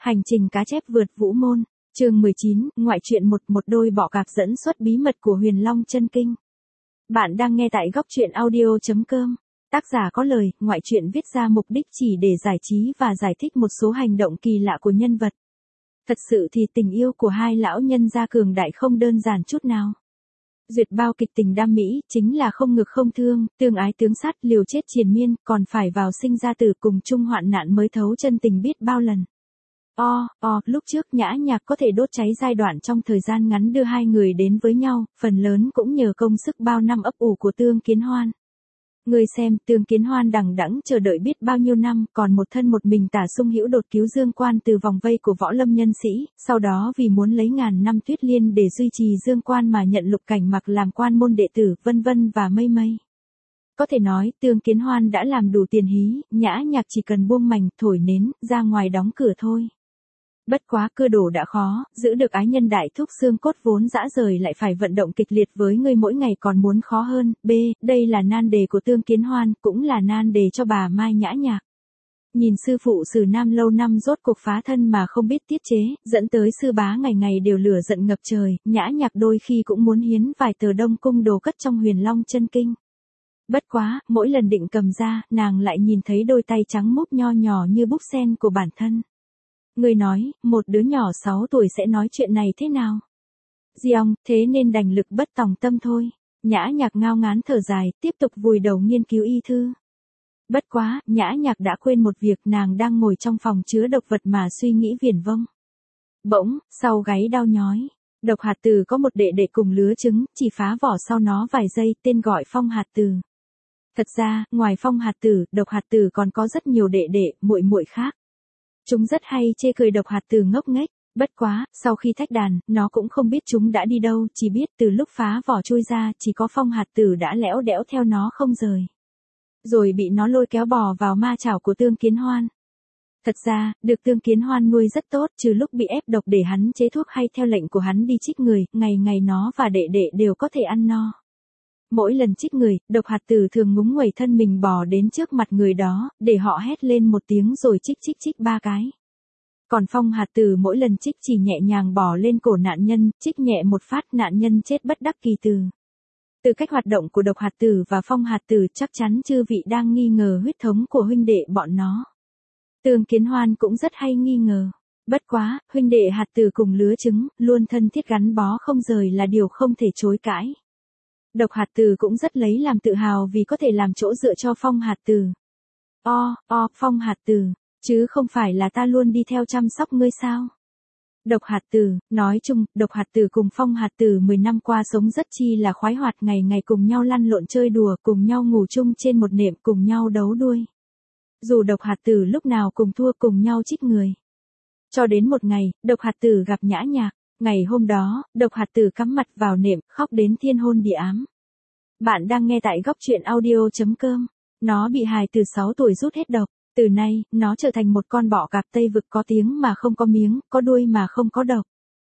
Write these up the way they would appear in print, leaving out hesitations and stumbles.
Hành trình cá chép vượt vũ môn, chương 19, ngoại truyện một đôi bọ cạp dẫn xuất bí mật của Huyền Long Chân Kinh. Bạn đang nghe tại góc truyện audio.com. Tác giả có lời, ngoại truyện viết ra mục đích chỉ để giải trí và giải thích một số hành động kỳ lạ của nhân vật. Thật sự thì tình yêu của hai lão nhân gia cường đại không đơn giản chút nào. Duyệt bao kịch tình đam mỹ, chính là không ngực không thương, tương ái tướng sát, liều chết triền miên, còn phải vào sinh ra tử cùng chung hoạn nạn mới thấu chân tình biết bao lần. Lúc trước Nhã Nhạc có thể đốt cháy giai đoạn trong thời gian ngắn đưa hai người đến với nhau, phần lớn cũng nhờ công sức bao năm ấp ủ của Tương Kiến Hoan. Người xem, Tương Kiến Hoan đằng đẵng chờ đợi biết bao nhiêu năm, còn một thân một mình Tả Sung Hữu đột cứu Dương Quan từ vòng vây của võ lâm nhân sĩ, sau đó vì muốn lấy ngàn năm Tuyết Liên để duy trì Dương Quan mà nhận Lục Cảnh Mặc làm quan môn đệ tử, vân vân và mây mây. Có thể nói, Tương Kiến Hoan đã làm đủ tiền hí, Nhã Nhạc chỉ cần buông mành, thổi nến, ra ngoài đóng cửa thôi. Bất quá cơ đồ đã khó, giữ được ái nhân đại thúc xương cốt vốn dã rời lại phải vận động kịch liệt với người mỗi ngày còn muốn khó hơn. Đây là nan đề của Tương Kiến Hoan, cũng là nan đề cho bà Mai Nhã Nhạc. Nhìn sư phụ Sử Nam lâu năm rốt cuộc phá thân mà không biết tiết chế, dẫn tới sư bá ngày ngày đều lửa giận ngập trời, Nhã Nhạc đôi khi cũng muốn hiến vài tờ Đông Cung đồ cất trong Huyền Long Chân Kinh. Bất quá, mỗi lần định cầm ra, nàng lại nhìn thấy đôi tay trắng múc nho nhỏ như búp sen của bản thân. Người nói, một đứa nhỏ 6 tuổi sẽ nói chuyện này thế nào? Giong, thế nên đành lực bất tòng tâm thôi. Nhã Nhạc ngao ngán thở dài, tiếp tục vùi đầu nghiên cứu y thư. Bất quá, Nhã Nhạc đã quên một việc, nàng đang ngồi trong phòng chứa độc vật mà suy nghĩ viển vông. Bỗng, sau gáy đau nhói. Độc hạt tử có một đệ đệ cùng lứa trứng, chỉ phá vỏ sau nó vài giây, tên gọi Phong hạt tử. Thật ra, ngoài Phong hạt tử, độc hạt tử còn có rất nhiều đệ đệ, muội muội khác. Chúng rất hay chê cười độc hạt tử ngốc nghếch, bất quá, sau khi thách đàn, nó cũng không biết chúng đã đi đâu, chỉ biết từ lúc phá vỏ chui ra, chỉ có Phong hạt tử đã lẽo đẽo theo nó không rời. Rồi bị nó lôi kéo bò vào ma chảo của Tương Kiến Hoan. Thật ra, được Tương Kiến Hoan nuôi rất tốt, trừ lúc bị ép độc để hắn chế thuốc hay theo lệnh của hắn đi trích người, ngày ngày nó và đệ đệ đều có thể ăn no. Mỗi lần trích người, độc hạt tử thường ngúng nguẩy thân mình bò đến trước mặt người đó, để họ hét lên một tiếng rồi trích 3 cái. Còn Phong hạt tử mỗi lần trích chỉ nhẹ nhàng bò lên cổ nạn nhân, trích nhẹ một phát nạn nhân chết bất đắc kỳ tử. Từ cách hoạt động của độc hạt tử và Phong hạt tử chắc chắn chư vị đang nghi ngờ huyết thống của huynh đệ bọn nó. Tương Kiến Hoan cũng rất hay nghi ngờ. Bất quá, huynh đệ hạt tử cùng lứa trứng, luôn thân thiết gắn bó không rời là điều không thể chối cãi. Độc hạt tử cũng rất lấy làm tự hào vì có thể làm chỗ dựa cho Phong hạt tử. Phong hạt tử, chứ không phải là ta luôn đi theo chăm sóc ngươi sao? Độc hạt tử, nói chung, độc hạt tử cùng Phong hạt tử 10 năm qua sống rất chi là khoái hoạt, ngày ngày cùng nhau lăn lộn chơi đùa, cùng nhau ngủ chung trên một nệm, cùng nhau đấu đuôi. Dù độc hạt tử lúc nào cùng thua cùng nhau trích người. Cho đến một ngày, độc hạt tử gặp Nhã Nhạc. Ngày hôm đó, độc hạt tử cắm mặt vào nệm, khóc đến thiên hôn địa ám. Bạn đang nghe tại góc truyện audio.com. Nó bị hài từ 6 tuổi rút hết độc. Từ nay, nó trở thành một con bọ cạp Tây Vực có tiếng mà không có miếng, có đuôi mà không có độc.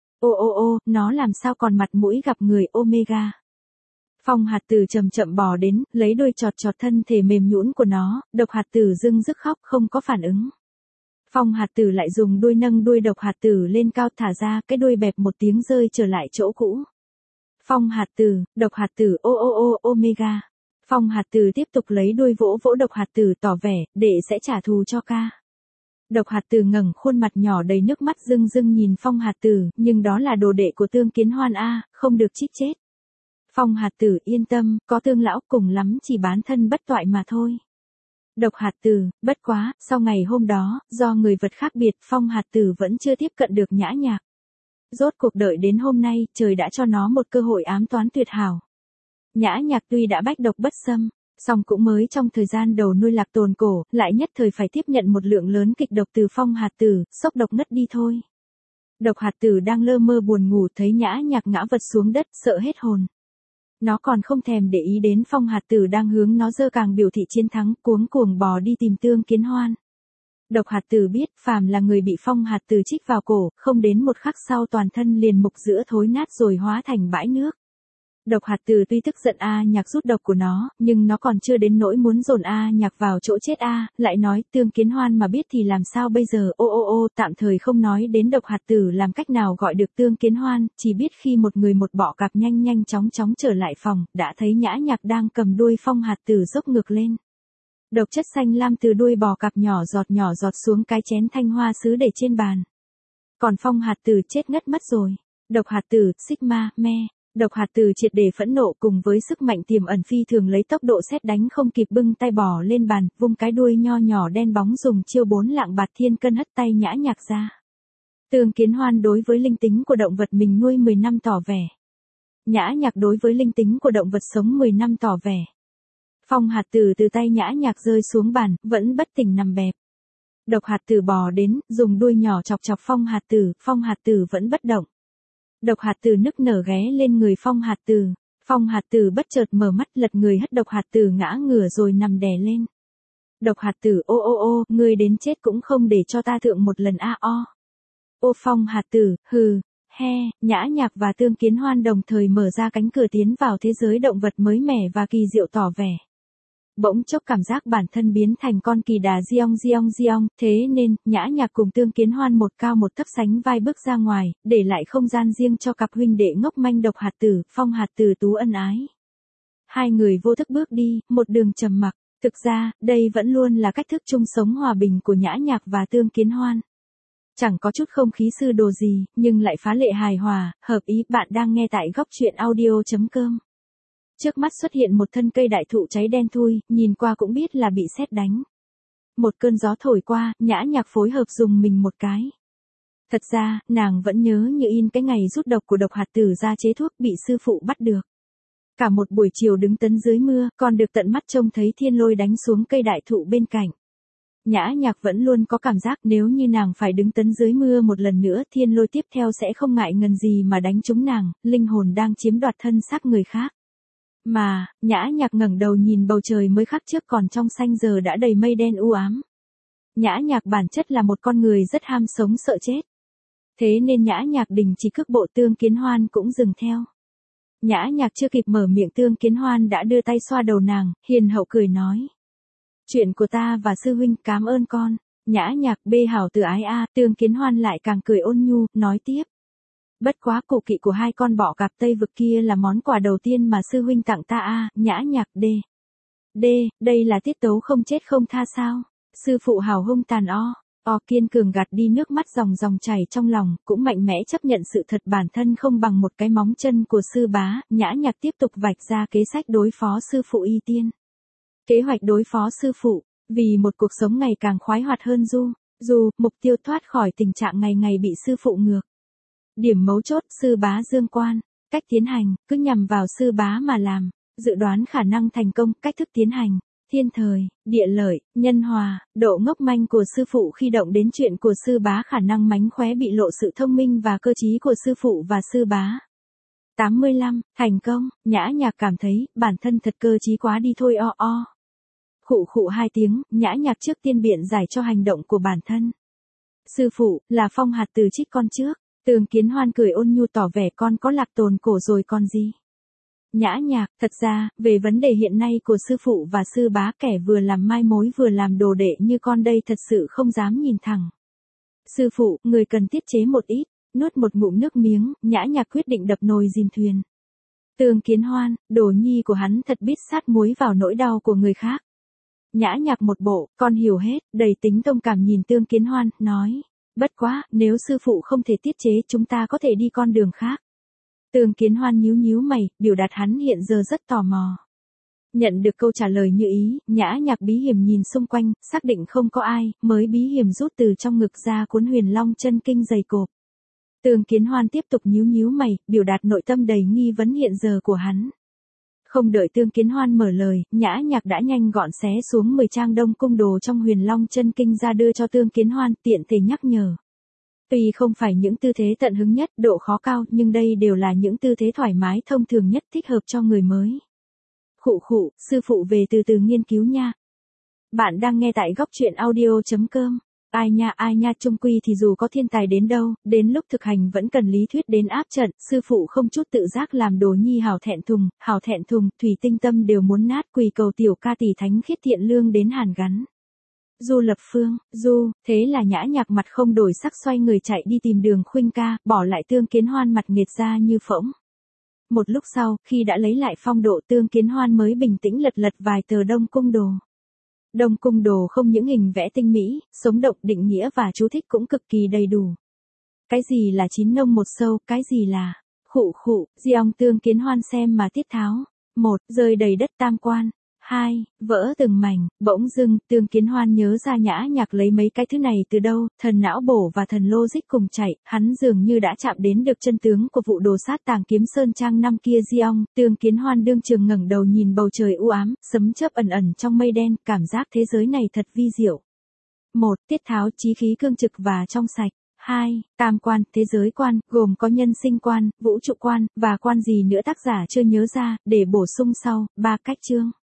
Nó làm sao còn mặt mũi gặp người Omega. Phong hạt tử chậm chậm bò đến, lấy đuôi chọt thân thể mềm nhũn của nó, độc hạt tử dưng dứt khóc không có phản ứng. Phong hạt tử lại dùng đuôi nâng đuôi độc hạt tử lên cao, thả ra, cái đuôi bẹp một tiếng rơi trở lại chỗ cũ. Phong hạt tử, độc hạt tử Omega. Phong hạt tử tiếp tục lấy đuôi vỗ độc hạt tử tỏ vẻ, đệ sẽ trả thù cho ca. Độc hạt tử ngẩng khuôn mặt nhỏ đầy nước mắt rưng nhìn Phong hạt tử, nhưng đó là đồ đệ của Tương Kiến Hoan a, không được trích chết. Phong hạt tử yên tâm, có Tương lão cùng lắm chỉ bán thân bất toại mà thôi. Độc hạt tử, bất quá, sau ngày hôm đó, do người vật khác biệt, Phong hạt tử vẫn chưa tiếp cận được Nhã Nhạc. Rốt cuộc đợi đến hôm nay, trời đã cho nó một cơ hội ám toán tuyệt hảo. Nhã Nhạc tuy đã bách độc bất xâm, song cũng mới trong thời gian đầu nuôi lạc tồn cổ, lại nhất thời phải tiếp nhận một lượng lớn kịch độc từ Phong hạt tử, sốc độc ngất đi thôi. Độc hạt tử đang lơ mơ buồn ngủ thấy Nhã Nhạc ngã vật xuống đất, sợ hết hồn. Nó còn không thèm để ý đến Phong hạt tử đang hướng nó giơ càng biểu thị chiến thắng, cuống bò đi tìm Tương Kiến Hoan. Độc hạt tử biết, phàm là người bị Phong hạt tử trích vào cổ, không đến một khắc sau toàn thân liền mục giữa thối nát rồi hóa thành bãi nước. Độc hạt tử tuy tức giận A Nhạc rút độc của nó, nhưng nó còn chưa đến nỗi muốn dồn A Nhạc vào chỗ chết A, lại nói Tương Kiến Hoan mà biết thì làm sao bây giờ, tạm thời không nói đến độc hạt tử làm cách nào gọi được Tương Kiến Hoan, chỉ biết khi một người một bọ cạp nhanh chóng trở lại phòng, đã thấy Nhã Nhạc đang cầm đuôi phong hạt tử dốc ngược lên. Độc chất xanh lam từ đuôi bò cạp nhỏ giọt xuống cái chén thanh hoa sứ để trên bàn. Còn phong hạt tử chết ngất mất rồi. Độc hạt tử, Sigma, me. Độc hạt tử triệt để phẫn nộ cùng với sức mạnh tiềm ẩn phi thường lấy tốc độ sét đánh không kịp bưng tay bò lên bàn, vung cái đuôi nho nhỏ đen bóng dùng chiêu 4 lạng bạt thiên cân hất tay Nhã Nhạc ra. Tương Kiến Hoan đối với linh tính của động vật mình nuôi 10 năm tỏ vẻ. Nhã Nhạc đối với linh tính của động vật sống 10 năm tỏ vẻ. Phong hạt tử từ tay Nhã Nhạc rơi xuống bàn, vẫn bất tỉnh nằm bẹp. Độc hạt tử bò đến, dùng đuôi nhỏ chọc phong hạt tử vẫn bất động. Độc hạt tử nức nở ghé lên người phong hạt tử bất chợt mở mắt lật người hất độc hạt tử ngã ngửa rồi nằm đè lên. Độc hạt tử ngươi đến chết cũng không để cho ta thượng một lần Ô phong hạt tử, hừ, he, Nhã Nhạc và Tương Kiến Hoan đồng thời mở ra cánh cửa tiến vào thế giới động vật mới mẻ và kỳ diệu tỏ vẻ. Bỗng chốc cảm giác bản thân biến thành con kỳ đà giong, thế nên, Nhã Nhạc cùng Tương Kiến Hoan một cao một thấp sánh vai bước ra ngoài, để lại không gian riêng cho cặp huynh đệ ngốc manh độc hạt tử, phong hạt tử tú ân ái. Hai người vô thức bước đi, một đường trầm mặc, thực ra, đây vẫn luôn là cách thức chung sống hòa bình của Nhã Nhạc và Tương Kiến Hoan. Chẳng có chút không khí sư đồ gì, nhưng lại phá lệ hài hòa, hợp ý. Bạn đang nghe tại góc truyện audio.com. Trước mắt xuất hiện một thân cây đại thụ cháy đen thui, nhìn qua cũng biết là bị sét đánh. Một cơn gió thổi qua, Nhã Nhạc phối hợp dùng mình một cái. Thật ra, nàng vẫn nhớ như in cái ngày rút độc của độc hạt tử ra chế thuốc bị sư phụ bắt được. Cả một buổi chiều đứng tấn dưới mưa, còn được tận mắt trông thấy thiên lôi đánh xuống cây đại thụ bên cạnh. Nhã Nhạc vẫn luôn có cảm giác nếu như nàng phải đứng tấn dưới mưa một lần nữa, thiên lôi tiếp theo sẽ không ngại ngần gì mà đánh trúng nàng, linh hồn đang chiếm đoạt thân xác người khác. Mà, Nhã Nhạc ngẩng đầu nhìn bầu trời mới khắc trước còn trong xanh giờ đã đầy mây đen u ám. Nhã Nhạc bản chất là một con người rất ham sống sợ chết. Thế nên Nhã Nhạc đình chỉ cước bộ, Tương Kiến Hoan cũng dừng theo. Nhã Nhạc chưa kịp mở miệng, Tương Kiến Hoan đã đưa tay xoa đầu nàng, hiền hậu cười nói. Chuyện của ta và sư huynh, cảm ơn con. Nhã Nhạc bê hảo từ ái a, Tương Kiến Hoan lại càng cười ôn nhu, nói tiếp. Bất quá cổ kỵ của hai con bọ cạp Tây vực kia là món quà đầu tiên mà sư huynh tặng ta a. Nhã Nhạc đây là tiết tấu không chết không tha sao? Sư phụ hào hung tàn kiên cường gạt đi nước mắt dòng chảy trong lòng, cũng mạnh mẽ chấp nhận sự thật bản thân không bằng một cái móng chân của sư bá. Nhã Nhạc tiếp tục vạch ra kế sách đối phó sư phụ Y Tiên. Kế hoạch đối phó sư phụ, vì một cuộc sống ngày càng khoái hoạt hơn mục tiêu thoát khỏi tình trạng ngày ngày bị sư phụ ngược. Điểm mấu chốt, sư bá dương quan. Cách tiến hành, cứ nhằm vào sư bá mà làm. Dự đoán khả năng thành công, cách thức tiến hành. Thiên thời, địa lợi, nhân hòa, độ ngốc manh của sư phụ khi động đến chuyện của sư bá, khả năng mánh khóe bị lộ sự thông minh và cơ trí của sư phụ và sư bá. 85, thành công. Nhã Nhạc cảm thấy, bản thân thật cơ trí quá đi thôi Khụ 2 tiếng, Nhã Nhạc trước tiên biện giải cho hành động của bản thân. Sư phụ, là phong hạt tử trích con trước. Tương Kiến Hoan cười ôn nhu tỏ vẻ con có lạc tồn cổ rồi còn gì. Nhã Nhạc, thật ra, về vấn đề hiện nay của sư phụ và sư bá, kẻ vừa làm mai mối vừa làm đồ đệ như con đây thật sự không dám nhìn thẳng. Sư phụ, người cần tiết chế một ít, nuốt một ngụm nước miếng, Nhã Nhạc quyết định đập nồi dìm thuyền. Tương Kiến Hoan, đồ nhi của hắn thật biết sát muối vào nỗi đau của người khác. Nhã Nhạc một bộ, con hiểu hết, đầy tính thông cảm nhìn Tương Kiến Hoan, nói. Bất quá, nếu sư phụ không thể tiết chế chúng ta có thể đi con đường khác. Tương Kiến Hoan nhíu mày, biểu đạt hắn hiện giờ rất tò mò. Nhận được câu trả lời như ý, Nhã Nhạc bí hiểm nhìn xung quanh, xác định không có ai, mới bí hiểm rút từ trong ngực ra cuốn Huyền Long chân kinh dày cộp. Tương Kiến Hoan tiếp tục nhíu mày, biểu đạt nội tâm đầy nghi vấn hiện giờ của hắn. Không đợi Tương Kiến Hoan mở lời, Nhã Nhạc đã nhanh gọn xé xuống 10 trang Đông Cung đồ trong Huyền Long chân kinh ra đưa cho Tương Kiến Hoan, tiện thể nhắc nhở. Tuy không phải những tư thế tận hứng nhất, độ khó cao, nhưng đây đều là những tư thế thoải mái thông thường nhất thích hợp cho người mới. Khụ, sư phụ về từ từ nghiên cứu nha. Bạn đang nghe tại góc truyện audio.com. ai nha chung quy thì dù có thiên tài đến đâu, đến lúc thực hành vẫn cần lý thuyết đến áp trận, sư phụ không chút tự giác làm đồ nhi hảo thẹn thùng, thủy tinh tâm đều muốn nát, quỳ cầu tiểu ca tỷ thánh khiết thiện lương đến hàn gắn. Du Lập Phương, thế là Nhã Nhạc mặt không đổi sắc xoay người chạy đi tìm Đường Khuynh ca, bỏ lại Tương Kiến Hoan mặt nghiệt ra như phỗng. Một lúc sau, khi đã lấy lại phong độ, Tương Kiến Hoan mới bình tĩnh lật vài tờ Đông Cung Đồ. Đông Cung Đồ không những hình vẽ tinh mỹ, sống động, định nghĩa và chú thích cũng cực kỳ đầy đủ. Cái gì là chín nông một sâu, cái gì là Diong. Tương Kiến Hoan xem mà tiết tháo. 1. Rơi đầy đất tam quan. 2. Vỡ từng mảnh. Bỗng dưng, Tương Kiến Hoan nhớ ra Nhã Nhạc lấy mấy cái thứ này từ đâu, thần não bổ và thần logic cùng chạy, hắn dường như đã chạm đến được chân tướng của vụ đồ sát Tàng Kiếm Sơn Trang năm kia. Diong. Tương Kiến Hoan đương trường ngẩng đầu nhìn bầu trời u ám, sấm chớp ẩn ẩn trong mây đen, cảm giác thế giới này thật vi diệu. 1. Tiết tháo chí khí cương trực và trong sạch. 2. Tam quan, thế giới quan, gồm có nhân sinh quan, vũ trụ quan, và quan gì nữa tác giả chưa nhớ ra, để bổ sung sau, 3 cách chương.